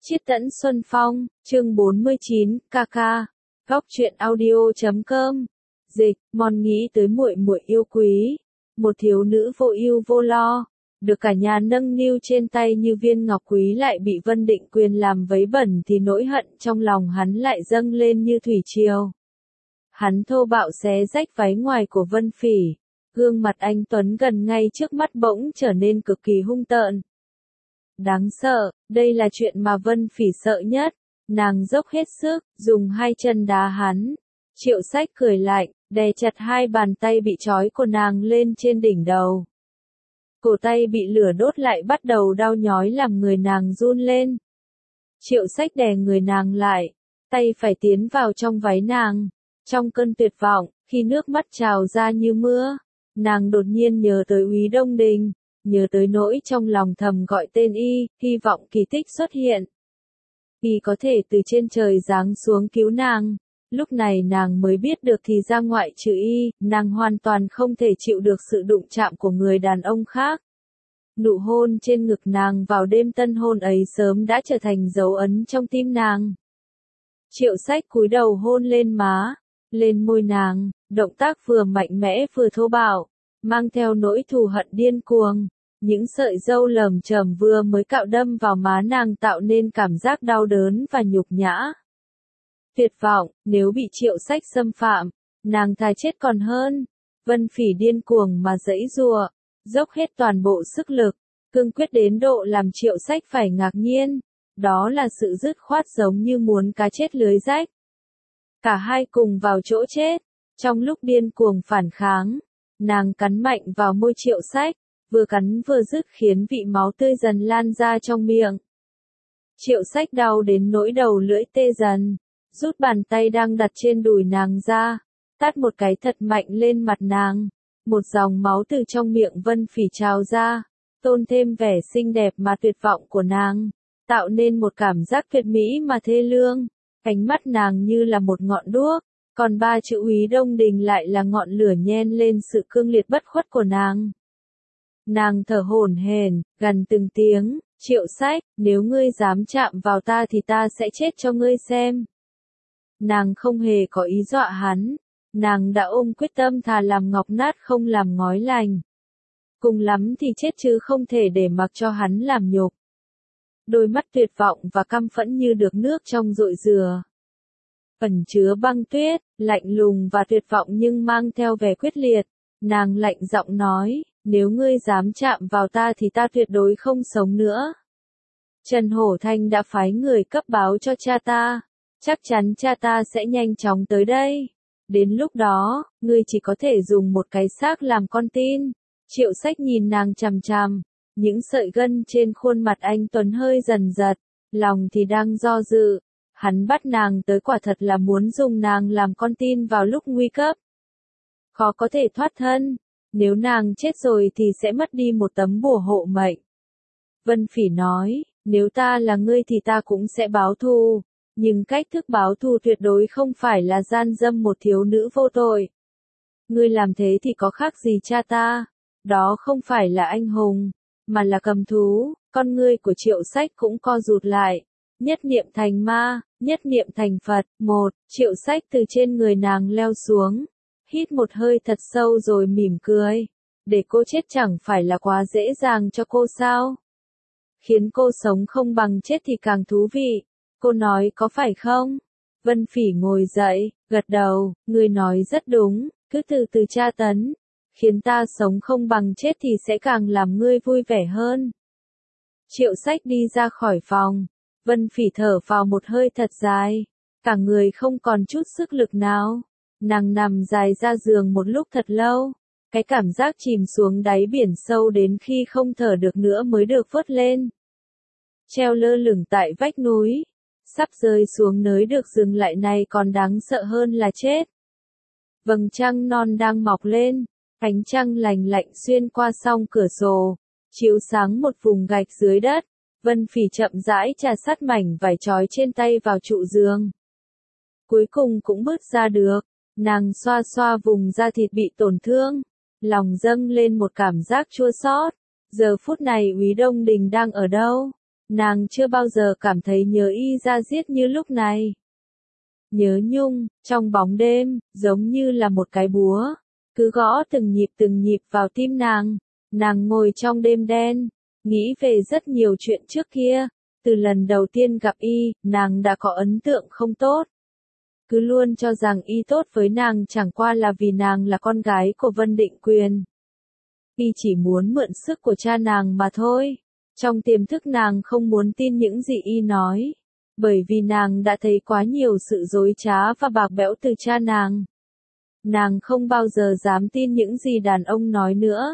Chiết tẫn Xuân Phong, chương 49, Kaka. Góc truyện audio.com. Dịch, mòn nghĩ tới muội muội yêu quý, một thiếu nữ vô ưu vô lo, được cả nhà nâng niu trên tay như viên ngọc quý lại bị Vân Định Quyền làm vấy bẩn thì nỗi hận trong lòng hắn lại dâng lên như thủy triều. Hắn thô bạo xé rách váy ngoài của Vân Phỉ, gương mặt anh tuấn gần ngay trước mắt bỗng trở nên cực kỳ hung tợn. Đáng sợ, đây là chuyện mà Vân Phỉ sợ nhất. Nàng dốc hết sức, dùng hai chân đá hắn. Triệu Sách cười lạnh, đè chặt hai bàn tay bị trói của nàng lên trên đỉnh đầu. Cổ tay bị lửa đốt lại bắt đầu đau nhói làm người nàng run lên. Triệu Sách đè người nàng lại, tay phải tiến vào trong váy nàng. Trong cơn tuyệt vọng, khi nước mắt trào ra như mưa, nàng đột nhiên nhớ tới Úy Đông Đình. Nhớ tới nỗi trong lòng thầm gọi tên y, hy vọng kỳ tích xuất hiện. Y có thể từ trên trời giáng xuống cứu nàng. Lúc này nàng mới biết được thì ra ngoại trừ y, nàng hoàn toàn không thể chịu được sự đụng chạm của người đàn ông khác. Nụ hôn trên ngực nàng vào đêm tân hôn ấy sớm đã trở thành dấu ấn trong tim nàng. Triệu Sách cúi đầu hôn lên má, lên môi nàng, động tác vừa mạnh mẽ vừa thô bạo, mang theo nỗi thù hận điên cuồng. Những sợi râu lởm chởm vừa mới cạo đâm vào má nàng tạo nên cảm giác đau đớn và nhục nhã. Tuyệt vọng, nếu bị Triệu Sách xâm phạm, nàng thà chết còn hơn. Vân Phỉ điên cuồng mà giãy giụa, dốc hết toàn bộ sức lực, cương quyết đến độ làm Triệu Sách phải ngạc nhiên. Đó là sự dứt khoát giống như muốn cá chết lưới rách. Cả hai cùng vào chỗ chết. Trong lúc điên cuồng phản kháng, nàng cắn mạnh vào môi Triệu Sách, vừa cắn vừa rứt khiến vị máu tươi dần lan ra trong miệng. Triệu Sách đau đến nỗi đầu lưỡi tê dần, rút bàn tay đang đặt trên đùi nàng ra, tát một cái thật mạnh lên mặt nàng. Một dòng máu từ trong miệng Vân Phỉ trào ra, tôn thêm vẻ xinh đẹp mà tuyệt vọng của nàng, tạo nên một cảm giác tuyệt mỹ mà thê lương. Ánh mắt nàng như là một ngọn đuốc, còn ba chữ Úy Đông Đình lại là ngọn lửa nhen lên sự cương liệt bất khuất của nàng. Nàng thở hổn hển, gằn từng tiếng, Triệu Sách, nếu ngươi dám chạm vào ta thì ta sẽ chết cho ngươi xem. Nàng không hề có ý dọa hắn, nàng đã ôm quyết tâm thà làm ngọc nát không làm ngói lành. Cùng lắm thì chết chứ không thể để mặc cho hắn làm nhục. Đôi mắt tuyệt vọng và căm phẫn như được nước trong rội dừa. Ẩn chứa băng tuyết, lạnh lùng và tuyệt vọng nhưng mang theo vẻ quyết liệt. Nàng lạnh giọng nói, nếu ngươi dám chạm vào ta thì ta tuyệt đối không sống nữa. Trần Hổ Thanh đã phái người cấp báo cho cha ta. Chắc chắn cha ta sẽ nhanh chóng tới đây. Đến lúc đó, ngươi chỉ có thể dùng một cái xác làm con tin. Triệu Sách nhìn nàng chằm chằm. Những sợi gân trên khuôn mặt anh tuấn hơi dần giật. Lòng thì đang do dự. Hắn bắt nàng tới quả thật là muốn dùng nàng làm con tin vào lúc nguy cấp. Khó có thể thoát thân. Nếu nàng chết rồi thì sẽ mất đi một tấm bùa hộ mệnh. Vân Phỉ nói, nếu ta là ngươi thì ta cũng sẽ báo thù. Nhưng cách thức báo thù tuyệt đối không phải là gian dâm một thiếu nữ vô tội. Ngươi làm thế thì có khác gì cha ta. Đó không phải là anh hùng, mà là cầm thú. Con ngươi của Triệu Sách cũng co rụt lại. Nhất niệm thành ma, nhất niệm thành Phật. Một, Triệu Sách từ trên người nàng leo xuống. Hít một hơi thật sâu rồi mỉm cười. Để cô chết chẳng phải là quá dễ dàng cho cô sao? Khiến cô sống không bằng chết thì càng thú vị. Cô nói có phải không? Vân Phỉ ngồi dậy, gật đầu, ngươi nói rất đúng, cứ từ từ tra tấn. Khiến ta sống không bằng chết thì sẽ càng làm ngươi vui vẻ hơn. Triệu Sách đi ra khỏi phòng. Vân Phỉ thở vào một hơi thật dài. Cả người không còn chút sức lực nào. Nàng nằm dài ra giường một lúc thật lâu. Cái cảm giác chìm xuống đáy biển sâu đến khi không thở được nữa mới được vớt lên. Treo lơ lửng tại vách núi. Sắp rơi xuống nơi được dừng lại này còn đáng sợ hơn là chết. Vầng trăng non đang mọc lên. Ánh trăng lành lạnh xuyên qua song cửa sổ. Chiếu sáng một vùng gạch dưới đất. Vân Phỉ chậm rãi chà sát mảnh vải trói trên tay vào trụ giường. Cuối cùng cũng bước ra được. Nàng xoa xoa vùng da thịt bị tổn thương. Lòng dâng lên một cảm giác chua xót. Giờ phút này Úy Đông Đình đang ở đâu? Nàng chưa bao giờ cảm thấy nhớ y ra diết như lúc này. Nhớ nhung, trong bóng đêm, giống như là một cái búa, cứ gõ từng nhịp vào tim nàng. Nàng ngồi trong đêm đen, nghĩ về rất nhiều chuyện trước kia. Từ lần đầu tiên gặp y, nàng đã có ấn tượng không tốt. Cứ luôn cho rằng y tốt với nàng chẳng qua là vì nàng là con gái của Vân Định Quyền. Y chỉ muốn mượn sức của cha nàng mà thôi. Trong tiềm thức nàng không muốn tin những gì y nói. Bởi vì nàng đã thấy quá nhiều sự dối trá và bạc bẽo từ cha nàng. Nàng không bao giờ dám tin những gì đàn ông nói nữa.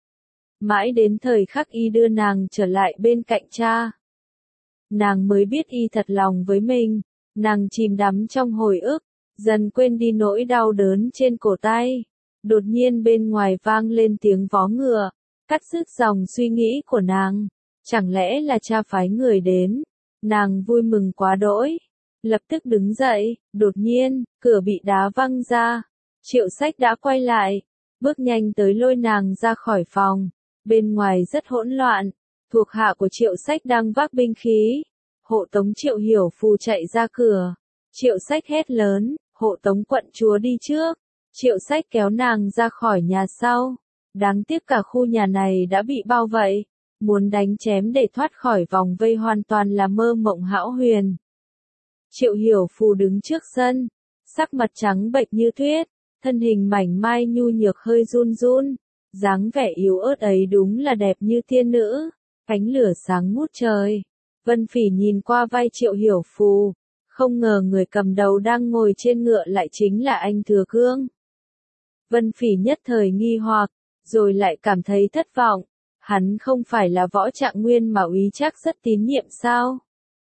Mãi đến thời khắc y đưa nàng trở lại bên cạnh cha. Nàng mới biết y thật lòng với mình. Nàng chìm đắm trong hồi ức, dần quên đi nỗi đau đớn trên cổ tay. Đột nhiên bên ngoài vang lên tiếng vó ngựa, cắt đứt dòng suy nghĩ của nàng. Chẳng lẽ là cha phái người đến? Nàng vui mừng quá đỗi. Lập tức đứng dậy, đột nhiên, cửa bị đá văng ra. Triệu Sách đã quay lại, bước nhanh tới lôi nàng ra khỏi phòng. Bên ngoài rất hỗn loạn, thuộc hạ của Triệu Sách đang vác binh khí. Hộ tống Triệu Hiểu Phù chạy ra cửa. Triệu Sách hét lớn, hộ tống quận chúa đi trước. Triệu Sách kéo nàng ra khỏi nhà sau. Đáng tiếc cả khu nhà này đã bị bao vây. Muốn đánh chém để thoát khỏi vòng vây hoàn toàn là mơ mộng hão huyền. Triệu Hiểu Phù đứng trước sân, sắc mặt trắng bệch như tuyết, thân hình mảnh mai nhu nhược hơi run run. Dáng vẻ yếu ớt ấy đúng là đẹp như thiên nữ, ánh lửa sáng ngút trời. Vân Phỉ nhìn qua vai Triệu Hiểu Phù, không ngờ người cầm đầu đang ngồi trên ngựa lại chính là anh Thừa Cương. Vân Phỉ nhất thời nghi hoặc, rồi lại cảm thấy thất vọng. Hắn không phải là Võ Trạng Nguyên mà Úy Trác rất tín nhiệm sao?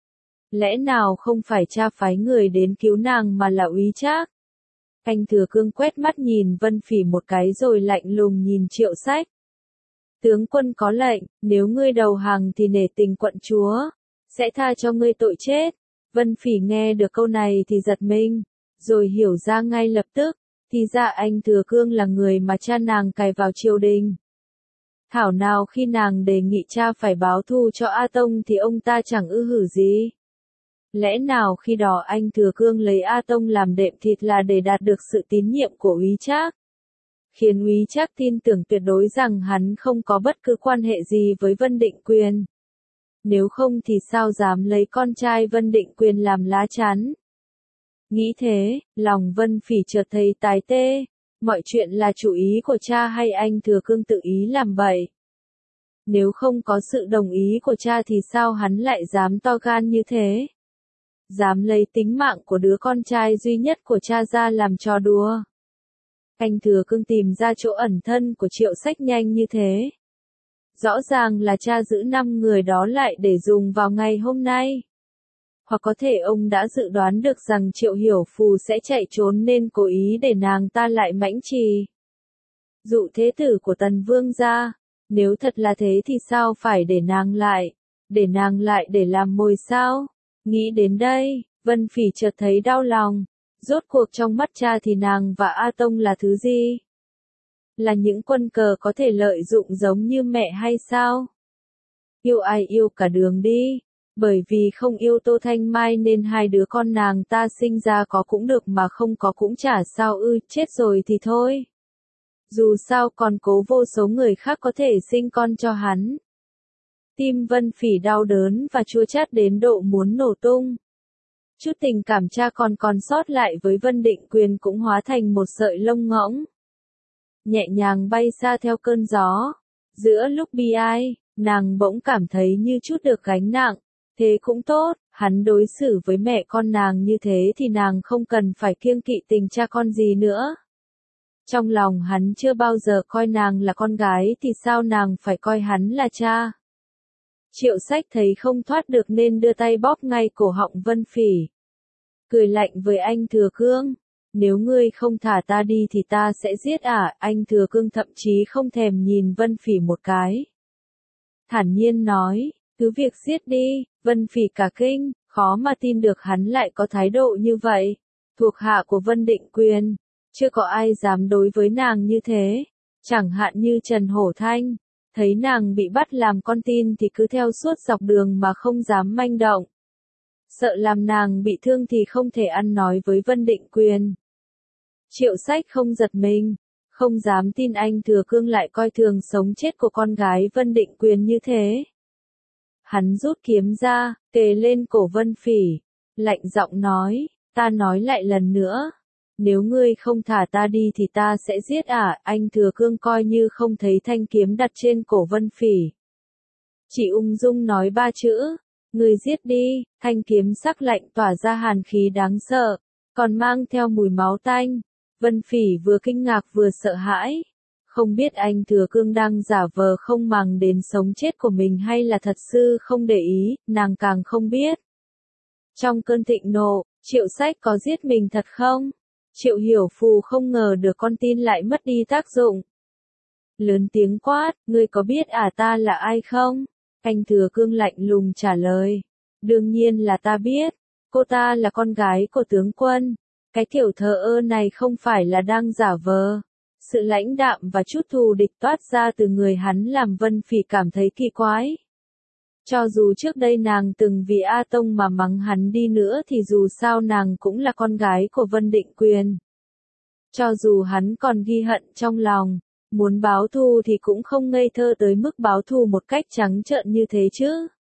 Lẽ nào không phải cha phái người đến cứu nàng mà là Úy Trác? Anh Thừa Cương quét mắt nhìn Vân Phỉ một cái rồi lạnh lùng nhìn Triệu Sách. Tướng quân có lệnh, nếu ngươi đầu hàng thì nể tình quận chúa, sẽ tha cho ngươi tội chết. Vân Phỉ nghe được câu này thì giật mình, rồi hiểu ra ngay lập tức, thì ra anh Thừa Cương là người mà cha nàng cài vào triều đình. Thảo nào khi nàng đề nghị cha phải báo thù cho A Tông thì ông ta chẳng ư hử gì. Lẽ nào khi đó anh Thừa Cương lấy A Tông làm đệm thịt là để đạt được sự tín nhiệm của Úy Trác, khiến Úy Trác tin tưởng tuyệt đối rằng hắn không có bất cứ quan hệ gì với Vân Định Quyền. Nếu không thì sao dám lấy con trai Vân Định Quyền làm lá chắn. Nghĩ thế, lòng Vân Phỉ chợt thấy tái tê. Mọi chuyện là chủ ý của cha hay anh Thừa Cương tự ý làm vậy? Nếu không có sự đồng ý của cha thì sao hắn lại dám to gan như thế? Dám lấy tính mạng của đứa con trai duy nhất của cha ra làm trò đùa. Anh Thừa Cương tìm ra chỗ ẩn thân của Triệu Sách nhanh như thế. Rõ ràng là cha giữ 5 người đó lại để dùng vào ngày hôm nay. Hoặc có thể ông đã dự đoán được rằng Triệu Hiểu Phù sẽ chạy trốn nên cố ý để nàng ta lại mãnh trì. Dụ thế tử của Tần Vương ra, nếu thật là thế thì sao phải để nàng lại? Để nàng lại để làm mồi sao? Nghĩ đến đây, Vân Phỉ chợt thấy đau lòng. Rốt cuộc trong mắt cha thì nàng và A Tông là thứ gì? Là những quân cờ có thể lợi dụng giống như mẹ hay sao? Yêu ai yêu cả đường đi. Bởi vì không yêu Tô Thanh Mai nên hai đứa con nàng ta sinh ra có cũng được mà không có cũng chả sao ư, chết rồi thì thôi. Dù sao còn cố vô số người khác có thể sinh con cho hắn. Tim Vân Phỉ đau đớn và chua chát đến độ muốn nổ tung. Chút tình cảm cha con còn sót lại với Vân Định Quyền cũng hóa thành một sợi lông ngỗng. Nhẹ nhàng bay xa theo cơn gió. Giữa lúc bi ai, nàng bỗng cảm thấy như chút được gánh nặng. Thế cũng tốt, hắn đối xử với mẹ con nàng như thế thì nàng không cần phải kiêng kỵ tình cha con gì nữa. Trong lòng hắn chưa bao giờ coi nàng là con gái thì sao nàng phải coi hắn là cha. Triệu Sách thấy không thoát được nên đưa tay bóp ngay cổ họng Vân Phỉ. Cười lạnh với anh Thừa Cương. Nếu ngươi không thả ta đi thì ta sẽ giết anh Thừa Cương thậm chí không thèm nhìn Vân Phỉ một cái. Thản nhiên nói, cứ việc giết đi. Vân Phỉ cả kinh, khó mà tin được hắn lại có thái độ như vậy. Thuộc hạ của Vân Định Quyền, chưa có ai dám đối với nàng như thế. Chẳng hạn như Trần Hổ Thanh, Thấy nàng bị bắt làm con tin thì cứ theo suốt dọc đường mà không dám manh động. Sợ làm nàng bị thương thì không thể ăn nói với Vân Định Quyền. Triệu Sách không giật mình, không dám tin anh Thừa Cương lại coi thường sống chết của con gái Vân Định Quyền như thế. Hắn rút kiếm ra, kề lên cổ Vân Phỉ, lạnh giọng nói, ta nói lại lần nữa, nếu ngươi không thả ta đi thì ta sẽ giết anh Thừa Cương coi như không thấy thanh kiếm đặt trên cổ Vân Phỉ. Chỉ ung dung nói 3 chữ, ngươi giết đi, thanh kiếm sắc lạnh tỏa ra hàn khí đáng sợ, còn mang theo mùi máu tanh. Vân Phỉ vừa kinh ngạc vừa sợ hãi, không biết anh Thừa Cương đang giả vờ không màng đến sống chết của mình hay là thật sự không để ý, nàng càng không biết. Trong cơn thịnh nộ, Triệu Sách có giết mình thật không? Triệu Hiểu Phù không ngờ được con tin lại mất đi tác dụng. Lớn tiếng quát, ngươi có biết ta là ai không? Anh Thừa Cương lạnh lùng trả lời. Đương nhiên là ta biết, cô ta là con gái của tướng quân. Cái kiểu thờ ơ này không phải là đang giả vờ. Sự lãnh đạm và chút thù địch toát ra từ người hắn làm Vân Phỉ cảm thấy kỳ quái. Cho dù trước đây nàng từng vì A Tông mà mắng hắn đi nữa thì dù sao nàng cũng là con gái của Vân Định Quyền. Cho dù hắn còn ghi hận trong lòng, muốn báo thù thì cũng không ngây thơ tới mức báo thù một cách trắng trợn như thế chứ.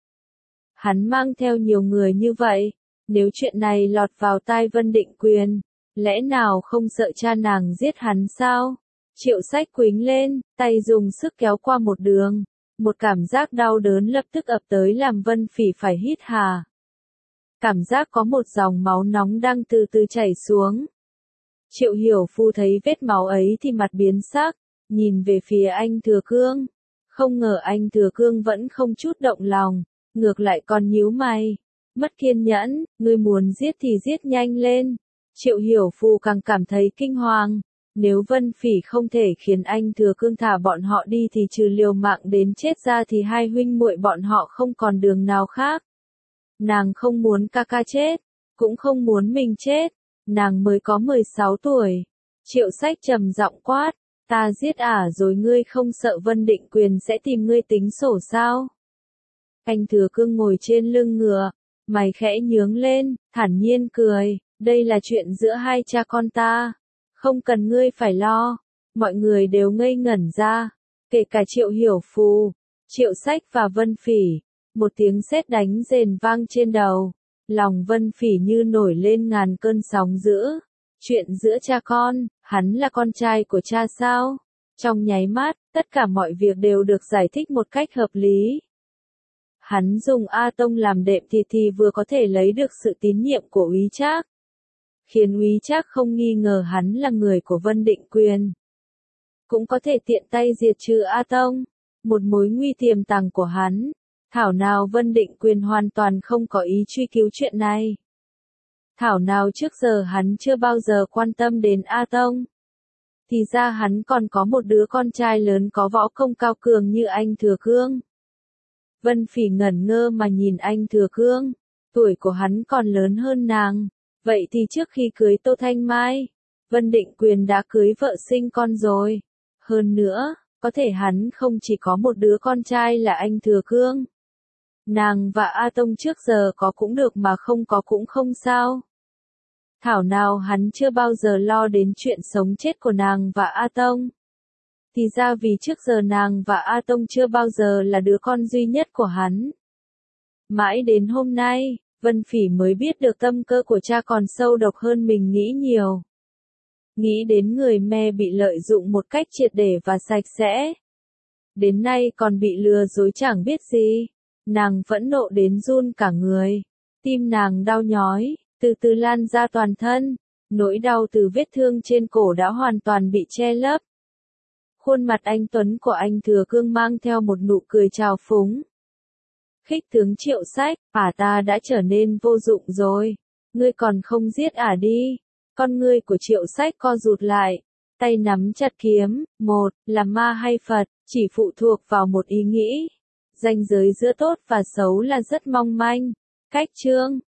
Hắn mang theo nhiều người như vậy, nếu chuyện này lọt vào tai Vân Định Quyền, lẽ nào không sợ cha nàng giết hắn sao? Triệu Sách quĩnh lên, tay dùng sức kéo qua một đường. Một cảm giác đau đớn lập tức ập tới làm Vân Phỉ phải hít hà. Cảm giác có một dòng máu nóng đang từ từ chảy xuống. Triệu Hiểu Phu thấy vết máu ấy thì mặt biến sắc, nhìn về phía anh Thừa Cương. Không ngờ anh Thừa Cương vẫn không chút động lòng, ngược lại còn nhíu mày. Mất kiên nhẫn, ngươi muốn giết thì giết nhanh lên. Triệu Hiểu Phu càng cảm thấy kinh hoàng. Nếu Vân Phỉ không thể khiến anh Thừa Cương thả bọn họ đi thì trừ liều mạng đến chết ra thì hai huynh muội bọn họ không còn đường nào khác. Nàng không muốn ca ca chết, cũng không muốn mình chết. Nàng mới có 16 tuổi. Triệu Sách trầm giọng quát, ta giết rồi ngươi không sợ Vân Định Quyền sẽ tìm ngươi tính sổ sao? Anh Thừa Cương ngồi trên lưng ngựa, mày khẽ nhướng lên, thản nhiên cười, đây là chuyện giữa hai cha con ta. Không cần ngươi phải lo. Mọi người đều ngây ngẩn ra, kể cả Triệu Hiểu Phù, Triệu Sách và Vân Phỉ. Một tiếng sét đánh rền vang trên đầu. Lòng Vân Phỉ như nổi lên ngàn cơn sóng dữ. Chuyện giữa cha con, hắn là con trai của cha sao? Trong nháy mắt, tất cả mọi việc đều được giải thích một cách hợp lý. Hắn dùng A Tông làm đệm thì vừa có thể lấy được sự tín nhiệm của Úy Trác, khiến Úy Trác không nghi ngờ hắn là người của Vân Định Quyền. Cũng có thể tiện tay diệt trừ A Tông, một mối nguy tiềm tàng của hắn. Thảo nào Vân Định Quyền hoàn toàn không có ý truy cứu chuyện này. Thảo nào trước giờ hắn chưa bao giờ quan tâm đến A Tông. Thì ra hắn còn có một đứa con trai lớn có võ công cao cường như anh Thừa Cương. Vân Phỉ ngẩn ngơ mà nhìn anh Thừa Cương. Tuổi của hắn còn lớn hơn nàng. Vậy thì trước khi cưới Tô Thanh Mai, Vân Định Quyền đã cưới vợ sinh con rồi. Hơn nữa, có thể hắn không chỉ có một đứa con trai là anh Thừa Cương. Nàng và A Tông trước giờ có cũng được mà không có cũng không sao. Thảo nào hắn chưa bao giờ lo đến chuyện sống chết của nàng và A Tông. Thì ra vì trước giờ nàng và A Tông chưa bao giờ là đứa con duy nhất của hắn. Mãi đến hôm nay, Vân Phỉ mới biết được tâm cơ của cha còn sâu độc hơn mình nghĩ nhiều. Nghĩ đến người mẹ bị lợi dụng một cách triệt để và sạch sẽ. Đến nay còn bị lừa dối chẳng biết gì. Nàng phẫn nộ đến run cả người. Tim nàng đau nhói, từ từ lan ra toàn thân. Nỗi đau từ vết thương trên cổ đã hoàn toàn bị che lấp. Khuôn mặt anh Tuấn của anh Thừa Cương mang theo một nụ cười trào phúng. Khích tướng Triệu Sách, ta đã trở nên vô dụng rồi. Ngươi còn không giết đi. Con ngươi của Triệu Sách co rụt lại. Tay nắm chặt kiếm, một, là ma hay Phật, chỉ phụ thuộc vào một ý nghĩ. Ranh giới giữa tốt và xấu là rất mong manh. Cách chương